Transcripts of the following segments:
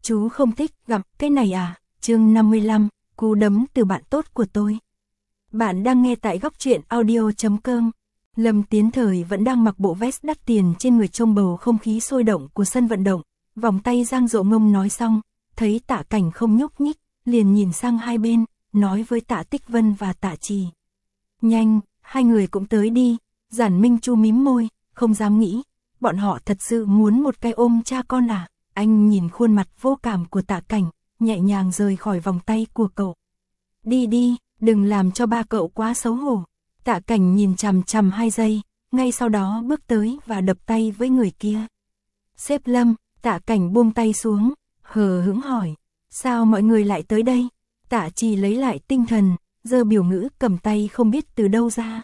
Chú không thích gặp cái này à? Chương 55, cú đấm từ bạn tốt của tôi. Bạn đang nghe tại góc truyện audio.com. Lâm Tiến Thời vẫn đang mặc bộ vest đắt tiền trên người trông bầu không khí sôi động của sân vận động, vòng tay giang rộ ngông nói xong, thấy Tạ Cảnh không nhúc nhích, liền nhìn sang hai bên, nói với Tạ Tích Vân và Tạ Trì. Nhanh, hai người cũng tới đi. Giản Minh Chu mím môi, không dám nghĩ, bọn họ thật sự muốn một cái ôm cha con à? Anh nhìn khuôn mặt vô cảm của Tạ Cảnh, nhẹ nhàng rời khỏi vòng tay của cậu. Đi đi, đừng làm cho ba cậu quá xấu hổ. Tạ Cảnh nhìn chằm chằm 2 giây, ngay sau đó bước tới và đập tay với người kia. Sếp Lâm, Tạ Cảnh buông tay xuống, hờ hững hỏi, sao mọi người lại tới đây? Tạ Trì lấy lại tinh thần, giơ biểu ngữ cầm tay không biết từ đâu ra.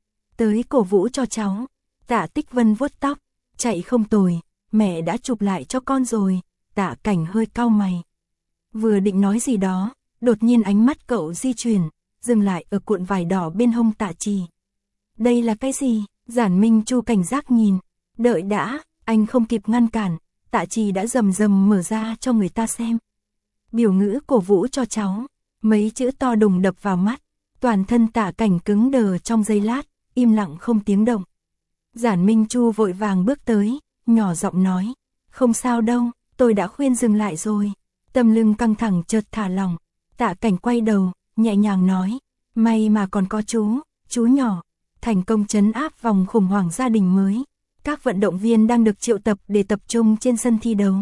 Tới cổ vũ cho cháu. Tạ Tích Vân vuốt tóc, chạy không tồi, mẹ đã chụp lại cho con rồi. Tạ Cảnh hơi cau mày. Vừa định nói gì đó, đột nhiên ánh mắt cậu di chuyển, dừng lại ở cuộn vải đỏ bên hông Tạ Trì. Đây là cái gì? Giản Minh Chu cảnh giác nhìn. Đợi đã, anh không kịp ngăn cản, Tạ Trì đã rầm rầm mở ra cho người ta xem. Biểu ngữ cổ vũ cho cháu, mấy chữ to đùng đập vào mắt, toàn thân Tạ Cảnh cứng đờ trong giây lát, im lặng không tiếng động. Giản Minh Chu vội vàng bước tới, nhỏ giọng nói, không sao đâu, tôi đã khuyên dừng lại rồi. Tâm lưng căng thẳng chợt thả lỏng, Tạ Cảnh quay đầu, nhẹ nhàng nói, may mà còn có chú nhỏ, thành công trấn áp vòng khủng hoảng gia đình mới. Các vận động viên đang được triệu tập để tập trung trên sân thi đấu.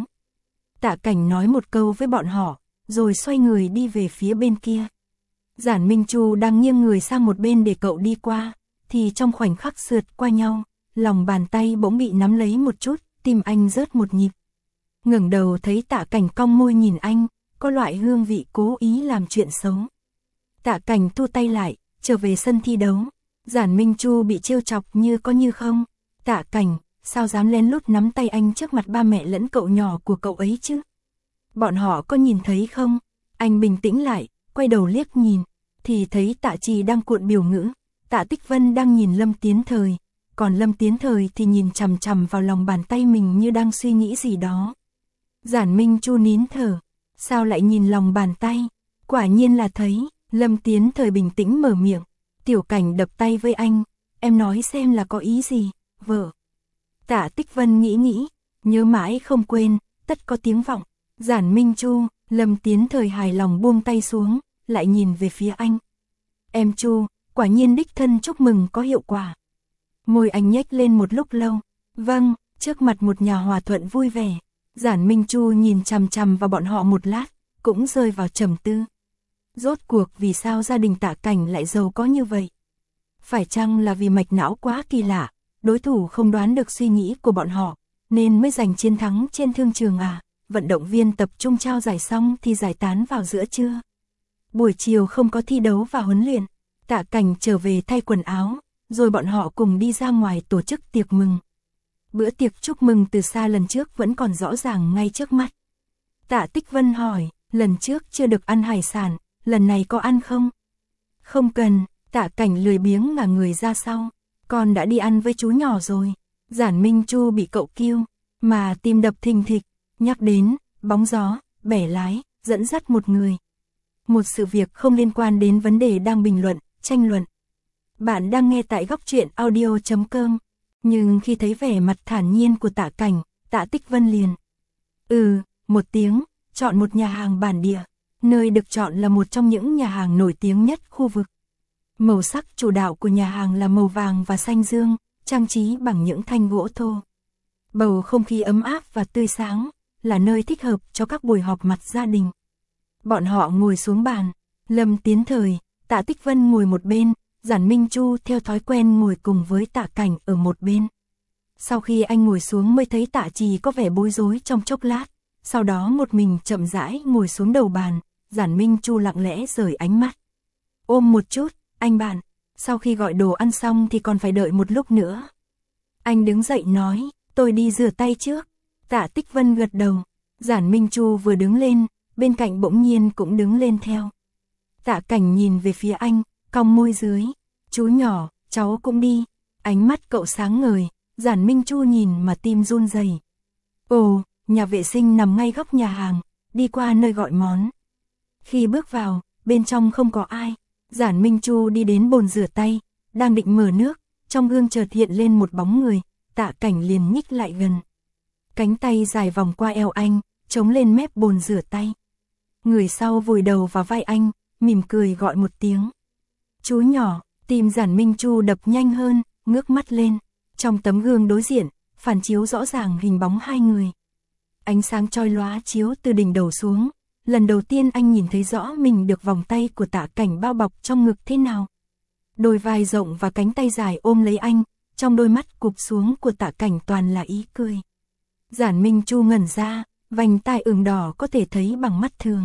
Tạ Cảnh nói một câu với bọn họ, rồi xoay người đi về phía bên kia. Giản Minh Chu đang nghiêng người sang một bên để cậu đi qua, thì trong khoảnh khắc sượt qua nhau, lòng bàn tay bỗng bị nắm lấy một chút, tim anh rớt một nhịp. Ngẩng đầu thấy Tạ Cảnh cong môi nhìn anh, có loại hương vị cố ý làm chuyện xấu. Tạ Cảnh thu tay lại, trở về sân thi đấu. Giản Minh Chu bị trêu chọc như có như không. Tạ Cảnh, sao dám lén lút nắm tay anh trước mặt ba mẹ lẫn cậu nhỏ của cậu ấy chứ? Bọn họ có nhìn thấy không? Anh bình tĩnh lại, quay đầu liếc nhìn, thì thấy Tạ Trì đang cuộn biểu ngữ, Tạ Tích Vân đang nhìn Lâm Tiến Thời, còn Lâm Tiến Thời thì nhìn chằm chằm vào lòng bàn tay mình như đang suy nghĩ gì đó. Giản Minh Chu nín thở, sao lại nhìn lòng bàn tay? Quả nhiên là thấy. Lâm Tiến Thời bình tĩnh mở miệng, Tiểu Cảnh đập tay với anh, em nói xem là có ý gì, vợ. Tạ Tích Vân nghĩ, nhớ mãi không quên, tất có tiếng vọng. Giản Minh Chu, Lâm Tiến Thời hài lòng buông tay xuống, lại nhìn về phía anh. Em Chu, quả nhiên đích thân chúc mừng có hiệu quả. Môi anh nhếch lên một lúc lâu, vâng, trước mặt một nhà hòa thuận vui vẻ. Giản Minh Chu nhìn chằm chằm vào bọn họ một lát, cũng rơi vào trầm tư. Rốt cuộc vì sao gia đình Tạ Cảnh lại giàu có như vậy? Phải chăng là vì mạch não quá kỳ lạ, đối thủ không đoán được suy nghĩ của bọn họ, nên mới giành chiến thắng trên thương trường à? Vận động viên tập trung trao giải xong thì giải tán vào giữa trưa. Buổi chiều không có thi đấu và huấn luyện, Tạ Cảnh trở về thay quần áo, rồi bọn họ cùng đi ra ngoài tổ chức tiệc mừng. Bữa tiệc chúc mừng từ xa lần trước vẫn còn rõ ràng ngay trước mắt. Tạ Tích Vân hỏi, lần trước chưa được ăn hải sản, lần này có ăn không? Không cần, Tạ Cảnh lười biếng ngả người ra sau, con đã đi ăn với chú nhỏ rồi. Giản Minh Chu bị cậu kêu, mà tim đập thình thịch, nhắc đến, bóng gió, bẻ lái, dẫn dắt một người. Một sự việc không liên quan đến vấn đề đang bình luận, tranh luận. Bạn đang nghe tại góc truyện audio.com, nhưng khi thấy vẻ mặt thản nhiên của Tạ Cảnh, Tạ Tích Vân liền. Một tiếng, chọn một nhà hàng bản địa. Nơi được chọn là một trong những nhà hàng nổi tiếng nhất khu vực. Màu sắc chủ đạo của nhà hàng là màu vàng và xanh dương, trang trí bằng những thanh gỗ thô. Bầu không khí ấm áp và tươi sáng, là nơi thích hợp cho các buổi họp mặt gia đình. Bọn họ ngồi xuống bàn, Lâm Tiến Thời, Tạ Tích Vân ngồi một bên, Giản Minh Chu theo thói quen ngồi cùng với Tạ Cảnh ở một bên. Sau khi anh ngồi xuống mới thấy Tạ Trì có vẻ bối rối trong chốc lát, sau đó một mình chậm rãi ngồi xuống đầu bàn. Giản Minh Chu lặng lẽ rời ánh mắt. Ôm một chút, anh bạn, sau khi gọi đồ ăn xong thì còn phải đợi một lúc nữa. Anh đứng dậy nói, tôi đi rửa tay trước. Tạ Tích Vân gật đầu. Giản Minh Chu vừa đứng lên, bên cạnh bỗng nhiên cũng đứng lên theo. Tạ Cảnh nhìn về phía anh, cong môi dưới. Chú nhỏ, cháu cũng đi. Ánh mắt cậu sáng ngời, Giản Minh Chu nhìn mà tim run rẩy. Ồ, nhà vệ sinh nằm ngay góc nhà hàng. đi qua nơi gọi món. Khi bước vào, bên trong không có ai. Giản Minh Chu đi đến bồn rửa tay, đang định mở nước, trong gương chợt hiện lên một bóng người, Tạ Cảnh liền nhích lại gần. Cánh tay dài vòng qua eo anh, chống lên mép bồn rửa tay. Người sau vùi đầu vào vai anh, mỉm cười gọi một tiếng. Chú nhỏ, tim Giản Minh Chu đập nhanh hơn, ngước mắt lên. Trong tấm gương đối diện, phản chiếu rõ ràng hình bóng hai người. Ánh sáng chói lóa chiếu từ đỉnh đầu xuống. Lần đầu tiên anh nhìn thấy rõ mình được vòng tay của Tạ Cảnh bao bọc trong ngực thế nào. Đôi vai rộng và cánh tay dài ôm lấy anh, trong đôi mắt cụp xuống của Tạ Cảnh toàn là ý cười. Giản Minh Chu ngẩn ra, vành tai ửng đỏ có thể thấy bằng mắt thường.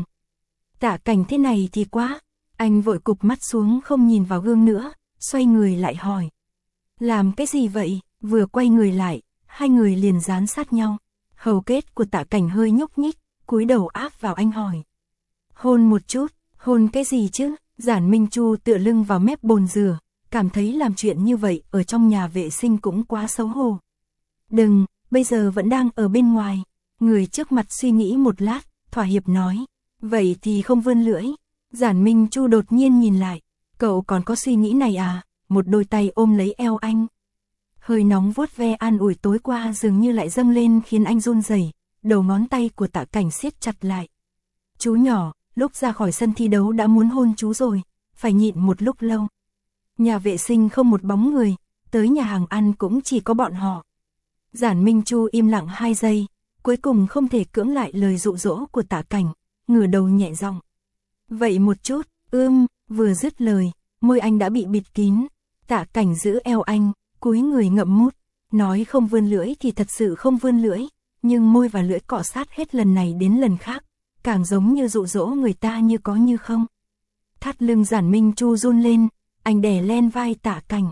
Tạ Cảnh thế này thì quá, anh vội cụp mắt xuống không nhìn vào gương nữa, xoay người lại hỏi. Làm cái gì vậy? Vừa quay người lại, hai người liền dán sát nhau. Hầu kết của Tạ Cảnh hơi nhúc nhích, cúi đầu áp vào anh hỏi. Hôn một chút, hôn cái gì chứ? Giản Minh Chu tựa lưng vào mép bồn rửa, cảm thấy làm chuyện như vậy ở trong nhà vệ sinh cũng quá xấu hổ. Đừng, bây giờ vẫn đang ở bên ngoài. Người trước mặt suy nghĩ một lát, thỏa hiệp nói. Vậy thì không vươn lưỡi. Giản Minh Chu đột nhiên nhìn lại. Cậu còn có suy nghĩ này à? Một đôi tay ôm lấy eo anh. Hơi nóng vuốt ve an ủi tối qua dường như lại dâng lên khiến anh run rẩy. Đầu ngón tay của Tạ Cảnh siết chặt lại. Chú nhỏ, lúc ra khỏi sân thi đấu đã muốn hôn chú rồi, phải nhịn một lúc lâu. Nhà vệ sinh không một bóng người, tới nhà hàng ăn cũng chỉ có bọn họ. Giản Minh Chu im lặng 2 giây, cuối cùng không thể cưỡng lại lời dụ dỗ của Tạ Cảnh, ngửa đầu nhẹ giọng. Vậy một chút, vừa dứt lời, môi anh đã bị bịt kín. Tạ Cảnh giữ eo anh, cúi người ngậm mút, nói không vươn lưỡi thì thật sự không vươn lưỡi, nhưng môi và lưỡi cọ sát hết lần này đến lần khác, càng giống như dụ dỗ người ta như có như không. Thắt lưng Giản Minh Chu run lên, anh đè lên vai Tạ Cảnh.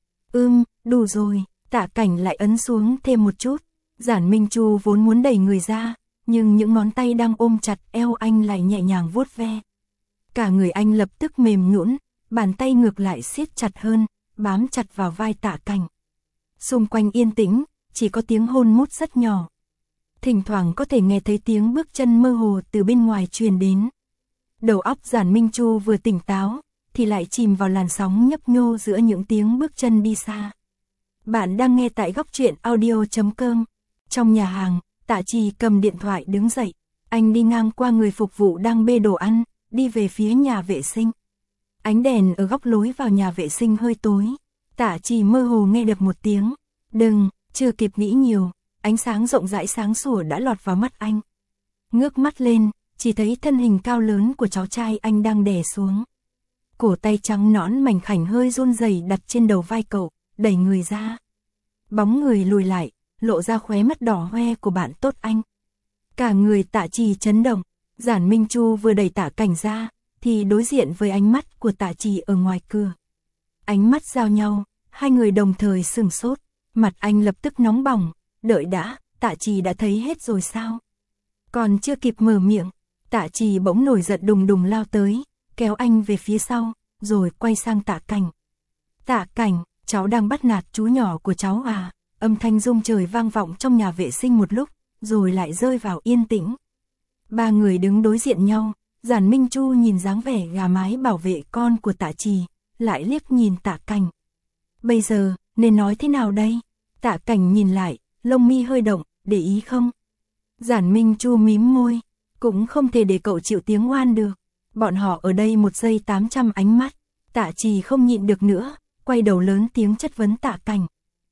Đủ rồi, Tạ Cảnh lại ấn xuống thêm một chút. Giản Minh Chu vốn muốn đẩy người ra, nhưng những ngón tay đang ôm chặt eo anh lại nhẹ nhàng vuốt ve. Cả người anh lập tức mềm nhũn, bàn tay ngược lại siết chặt hơn, bám chặt vào vai Tạ Cảnh. Xung quanh yên tĩnh, chỉ có tiếng hôn mút rất nhỏ. Thỉnh thoảng có thể nghe thấy tiếng bước chân mơ hồ từ bên ngoài truyền đến. Đầu óc Giản Minh Chu vừa tỉnh táo, thì lại chìm vào làn sóng nhấp nhô giữa những tiếng bước chân đi xa. Bạn đang nghe tại góc truyện audio.com. Trong nhà hàng, Tạ Trì cầm điện thoại đứng dậy. Anh đi ngang qua người phục vụ đang bê đồ ăn, đi về phía nhà vệ sinh. Ánh đèn ở góc lối vào nhà vệ sinh hơi tối. Tạ Trì mơ hồ nghe được một tiếng. Đừng, chưa kịp nghĩ nhiều, ánh sáng rộng rãi sáng sủa đã lọt vào mắt anh. Ngước mắt lên, chỉ thấy thân hình cao lớn của cháu trai anh đang đè xuống. Cổ tay trắng nõn mảnh khảnh hơi run rẩy đặt trên đầu vai cậu, đẩy người ra. Bóng người lùi lại, lộ ra khóe mắt đỏ hoe của bạn tốt anh. Cả người Tạ Trì chấn động. Giản Minh Chu vừa đẩy Tạ Cảnh ra, thì đối diện với ánh mắt của Tạ Trì ở ngoài cửa. Ánh mắt giao nhau, hai người đồng thời sửng sốt. Mặt anh lập tức nóng bỏng. Đợi đã, Tạ Trì đã thấy hết rồi sao? Còn chưa kịp mở miệng, Tạ Trì bỗng nổi giận đùng đùng lao tới, kéo anh về phía sau, rồi quay sang Tạ Cảnh. Tạ Cảnh, cháu đang bắt nạt chú nhỏ của cháu à? Âm thanh rung trời vang vọng trong nhà vệ sinh một lúc, rồi lại rơi vào yên tĩnh. Ba người đứng đối diện nhau, Giản Minh Chu nhìn dáng vẻ gà mái bảo vệ con của Tạ Trì, lại liếc nhìn Tạ Cảnh. Bây giờ, nên nói thế nào đây? Tạ Cảnh nhìn lại, lông mi hơi động, để ý không? Giản Minh Chu mím môi, cũng không thể để cậu chịu tiếng oan được. Bọn họ ở đây 1 giây 800 ánh mắt. Tạ Trì không nhịn được nữa, quay đầu lớn tiếng chất vấn Tạ Cảnh.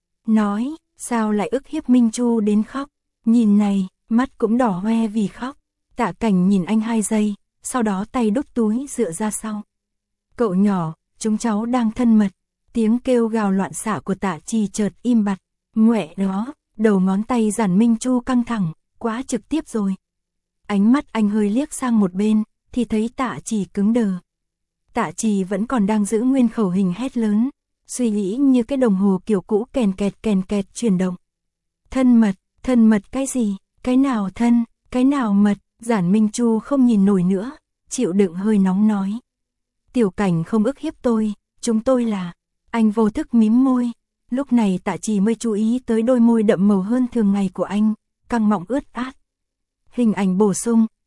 Nói, sao lại ức hiếp Minh Chu đến khóc? Nhìn này, mắt cũng đỏ hoe vì khóc. Tạ Cảnh nhìn anh 2 giây, sau đó tay đút túi dựa ra sau. Cậu nhỏ, chúng cháu đang thân mật. Tiếng kêu gào loạn xạ của Tạ Trì chợt im bặt. Ngoẹ đó, đầu ngón tay Giản Minh Chu căng thẳng, quá trực tiếp rồi. Ánh mắt anh hơi liếc sang một bên, thì thấy Tạ Trì cứng đờ. Tạ Trì vẫn còn đang giữ nguyên khẩu hình hét lớn, suy nghĩ như cái đồng hồ kiểu cũ kèn kẹt chuyển động. Thân mật cái gì, cái nào thân, cái nào mật? Giản Minh Chu không nhìn nổi nữa, chịu đựng hơi nóng nói. Tiểu Cảnh không ức hiếp tôi, chúng tôi là... Anh vô thức mím môi, lúc này Tạ Trì mới chú ý tới đôi môi đậm màu hơn thường ngày của anh, căng mọng ướt át. Hình ảnh bổ sung,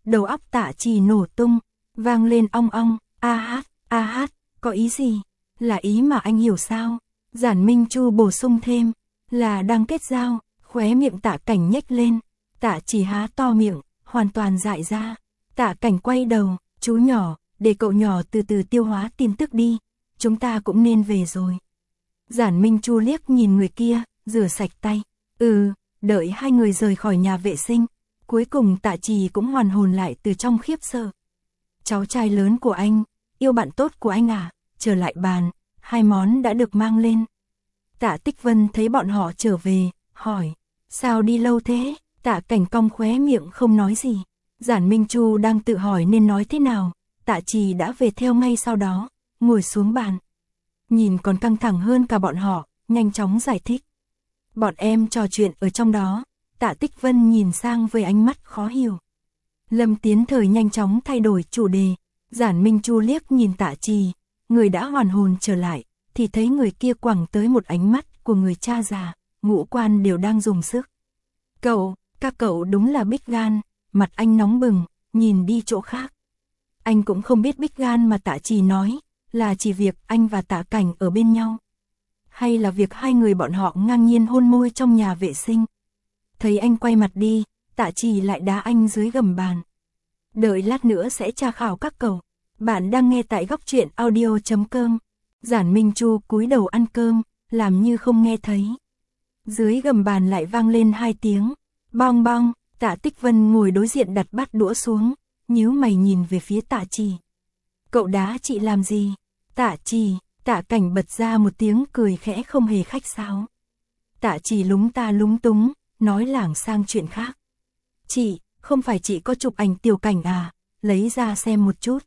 đầu óc Tạ Trì nổ tung, vang lên ong ong, a hát, có ý gì? Là ý mà anh hiểu sao? Giản Minh Chu bổ sung thêm, là đang kết giao, khóe miệng Tạ Cảnh nhếch lên, Tạ Trì há to miệng, hoàn toàn dại ra. Tạ Cảnh quay đầu, chú nhỏ, để cậu nhỏ từ từ tiêu hóa tin tức đi, chúng ta cũng nên về rồi. Giản Minh Chu liếc nhìn người kia, rửa sạch tay. Đợi hai người rời khỏi nhà vệ sinh, cuối cùng Tạ Trì cũng hoàn hồn lại từ trong khiếp sợ. Cháu trai lớn của anh, yêu bạn tốt của anh à? Trở lại bàn, hai món đã được mang lên. Tạ Tích Vân thấy bọn họ trở về, hỏi, sao đi lâu thế? Tạ Cảnh cong khóe miệng không nói gì. Giản Minh Chu đang tự hỏi nên nói thế nào, Tạ Trì đã về theo ngay sau đó, ngồi xuống bàn. Nhìn còn căng thẳng hơn cả bọn họ, nhanh chóng giải thích. Bọn em trò chuyện ở trong đó. Tạ Tích Vân nhìn sang với ánh mắt khó hiểu. Lâm Tiến Thời nhanh chóng thay đổi chủ đề. Giản Minh Chu liếc nhìn Tạ Trì, người đã hoàn hồn trở lại, thì thấy người kia quẳng tới một ánh mắt của người cha già, ngũ quan đều đang dùng sức. Các cậu đúng là bích gan. Mặt anh nóng bừng, nhìn đi chỗ khác. Anh cũng không biết bích gan mà Tạ Trì nói, là chỉ việc anh và Tạ Cảnh ở bên nhau. Hay là việc hai người bọn họ ngang nhiên hôn môi trong nhà vệ sinh. Thấy anh quay mặt đi, Tạ Trì lại đá anh dưới gầm bàn. Đợi lát nữa sẽ tra khảo các cậu. Bạn đang nghe tại góc truyện audio.com. Giản Minh Chu cúi đầu ăn cơm, làm như không nghe thấy. Dưới gầm bàn lại vang lên 2 tiếng. Bong bong. Tạ Tích Vân ngồi đối diện đặt bát đũa xuống, nhíu mày nhìn về phía Tạ Trì. Cậu đá chị làm gì? Tạ Cảnh bật ra một tiếng cười khẽ không hề khách sáo. Tạ Trì lúng ta lúng túng, nói lảng sang chuyện khác. Chị, không phải chị có chụp ảnh Tiểu Cảnh à? Lấy ra xem một chút.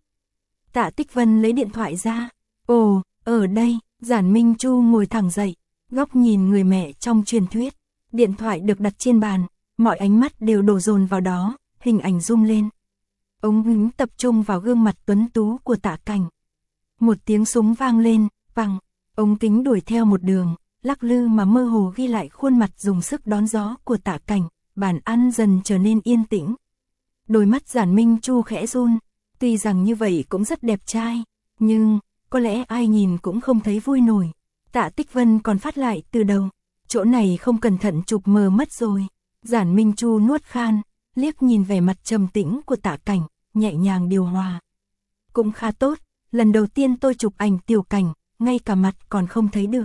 Tạ Tích Vân lấy điện thoại ra. Ồ, ở đây. Giản Minh Chu ngồi thẳng dậy, góc nhìn người mẹ trong truyền thuyết. Điện thoại được đặt trên bàn, mọi ánh mắt đều đổ dồn vào đó, hình ảnh zoom lên. Ống kính tập trung vào gương mặt tuấn tú của Tạ Cảnh. Một tiếng súng vang lên, vằng, ống kính đuổi theo một đường, lắc lư mà mơ hồ ghi lại khuôn mặt dùng sức đón gió của Tạ Cảnh, bàn ăn dần trở nên yên tĩnh. Đôi mắt Giản Minh Chu khẽ run, tuy rằng như vậy cũng rất đẹp trai, nhưng có lẽ ai nhìn cũng không thấy vui nổi. Tạ Tích Vân còn phát lại từ đầu, chỗ này không cẩn thận chụp mờ mất rồi. Giản Minh Chu nuốt khan, liếc nhìn vẻ mặt trầm tĩnh của Tạ Cảnh, nhẹ nhàng điều hòa. Cũng khá tốt, lần đầu tiên tôi chụp ảnh Tiểu Cảnh, ngay cả mặt còn không thấy được.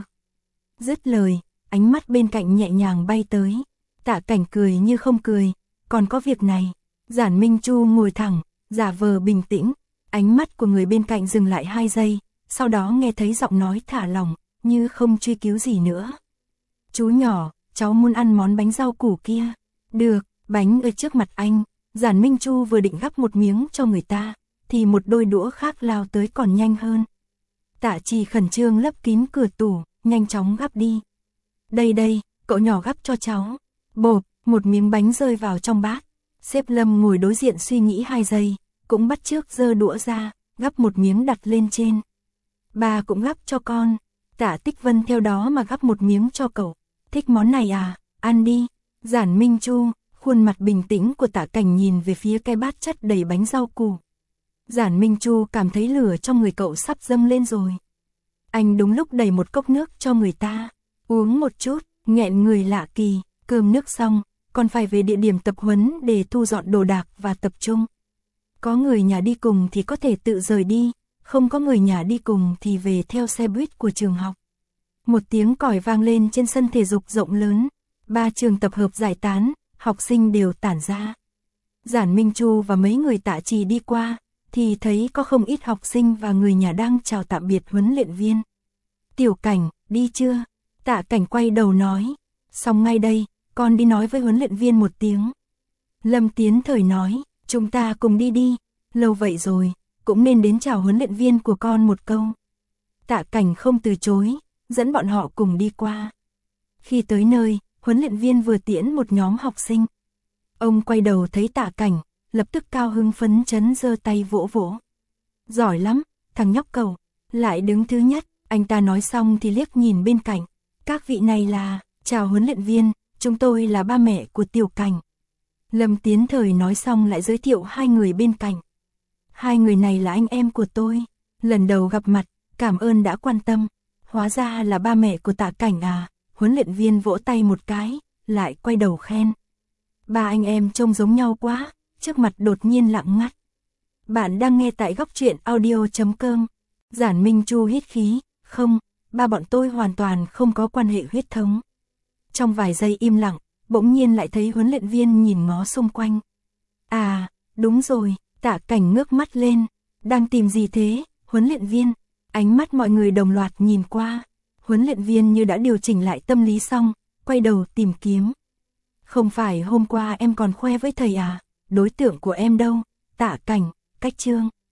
Dứt lời, ánh mắt bên cạnh nhẹ nhàng bay tới. Tạ Cảnh cười như không cười, còn có việc này. Giản Minh Chu ngồi thẳng, giả vờ bình tĩnh, ánh mắt của người bên cạnh dừng lại 2 giây, sau đó nghe thấy giọng nói thả lỏng, như không truy cứu gì nữa. Chú nhỏ, cháu muốn ăn món bánh rau củ kia. Được, bánh ở trước mặt anh. Giản Minh Chu vừa định gắp một miếng cho người ta, thì một đôi đũa khác lao tới còn nhanh hơn. Tạ Trì khẩn trương lấp kín cửa tủ, nhanh chóng gắp đi. Đây, cậu nhỏ gắp cho cháu. Bộp, một miếng bánh rơi vào trong bát. Sếp Lâm ngồi đối diện suy nghĩ 2 giây, cũng bắt chước giơ đũa ra, gắp một miếng đặt lên trên. Bà cũng gắp cho con. Tạ Tích Vân theo đó mà gắp một miếng cho cậu. Thích món này à? Ăn đi. Giản Minh Chu, khuôn mặt bình tĩnh của Tạ Cảnh nhìn về phía cái bát chất đầy bánh rau củ. Giản Minh Chu cảm thấy lửa trong người cậu sắp dâng lên rồi. Anh đúng lúc đẩy một cốc nước cho người ta. Uống một chút, nghẹn người lạ kỳ. Cơm nước xong, còn phải về địa điểm tập huấn để thu dọn đồ đạc và tập trung. Có người nhà đi cùng thì có thể tự rời đi, không có người nhà đi cùng thì về theo xe buýt của trường học. Một tiếng còi vang lên trên sân thể dục rộng lớn. 3 trường tập hợp giải tán, học sinh đều tản ra. Giản Minh Chu và mấy người Tạ Trì đi qua, thì thấy có không ít học sinh và người nhà đang chào tạm biệt huấn luyện viên. Tiểu Cảnh, đi chưa? Tạ Cảnh quay đầu nói. Xong ngay đây, con đi nói với huấn luyện viên một tiếng. Lâm Tiến Thời nói, chúng ta cùng đi. Lâu vậy rồi, cũng nên đến chào huấn luyện viên của con một câu. Tạ Cảnh không từ chối, dẫn bọn họ cùng đi qua. Khi tới nơi, huấn luyện viên vừa tiễn một nhóm học sinh. Ông quay đầu thấy Tạ Cảnh, lập tức cao hứng phấn chấn giơ tay vỗ vỗ. Giỏi lắm, thằng nhóc cậu, lại đứng thứ nhất. Anh ta nói xong thì liếc nhìn bên cạnh. Các vị này là, chào huấn luyện viên, chúng tôi là ba mẹ của Tiểu Cảnh. Lâm Tiến Thời nói xong lại giới thiệu hai người bên cạnh. Hai người này là anh em của tôi. Lần đầu gặp mặt, cảm ơn đã quan tâm. Hóa ra là ba mẹ của Tạ Cảnh à. Huấn luyện viên vỗ tay một cái, lại quay đầu khen. Ba anh em trông giống nhau quá, trước mặt đột nhiên lặng ngắt. Bạn đang nghe tại góc truyện audio.com. Giản Minh Chu hít khí, không, ba bọn tôi hoàn toàn không có quan hệ huyết thống. Trong vài giây im lặng, bỗng nhiên lại thấy huấn luyện viên nhìn ngó xung quanh. À, đúng rồi, Tạ Cảnh ngước mắt lên. Đang tìm gì thế, huấn luyện viên? Ánh mắt mọi người đồng loạt nhìn qua. Huấn luyện viên như đã điều chỉnh lại tâm lý xong, quay đầu tìm kiếm. Không phải hôm qua em còn khoe với thầy à, đối tượng của em đâu, Tạ Cảnh, Cách Trương.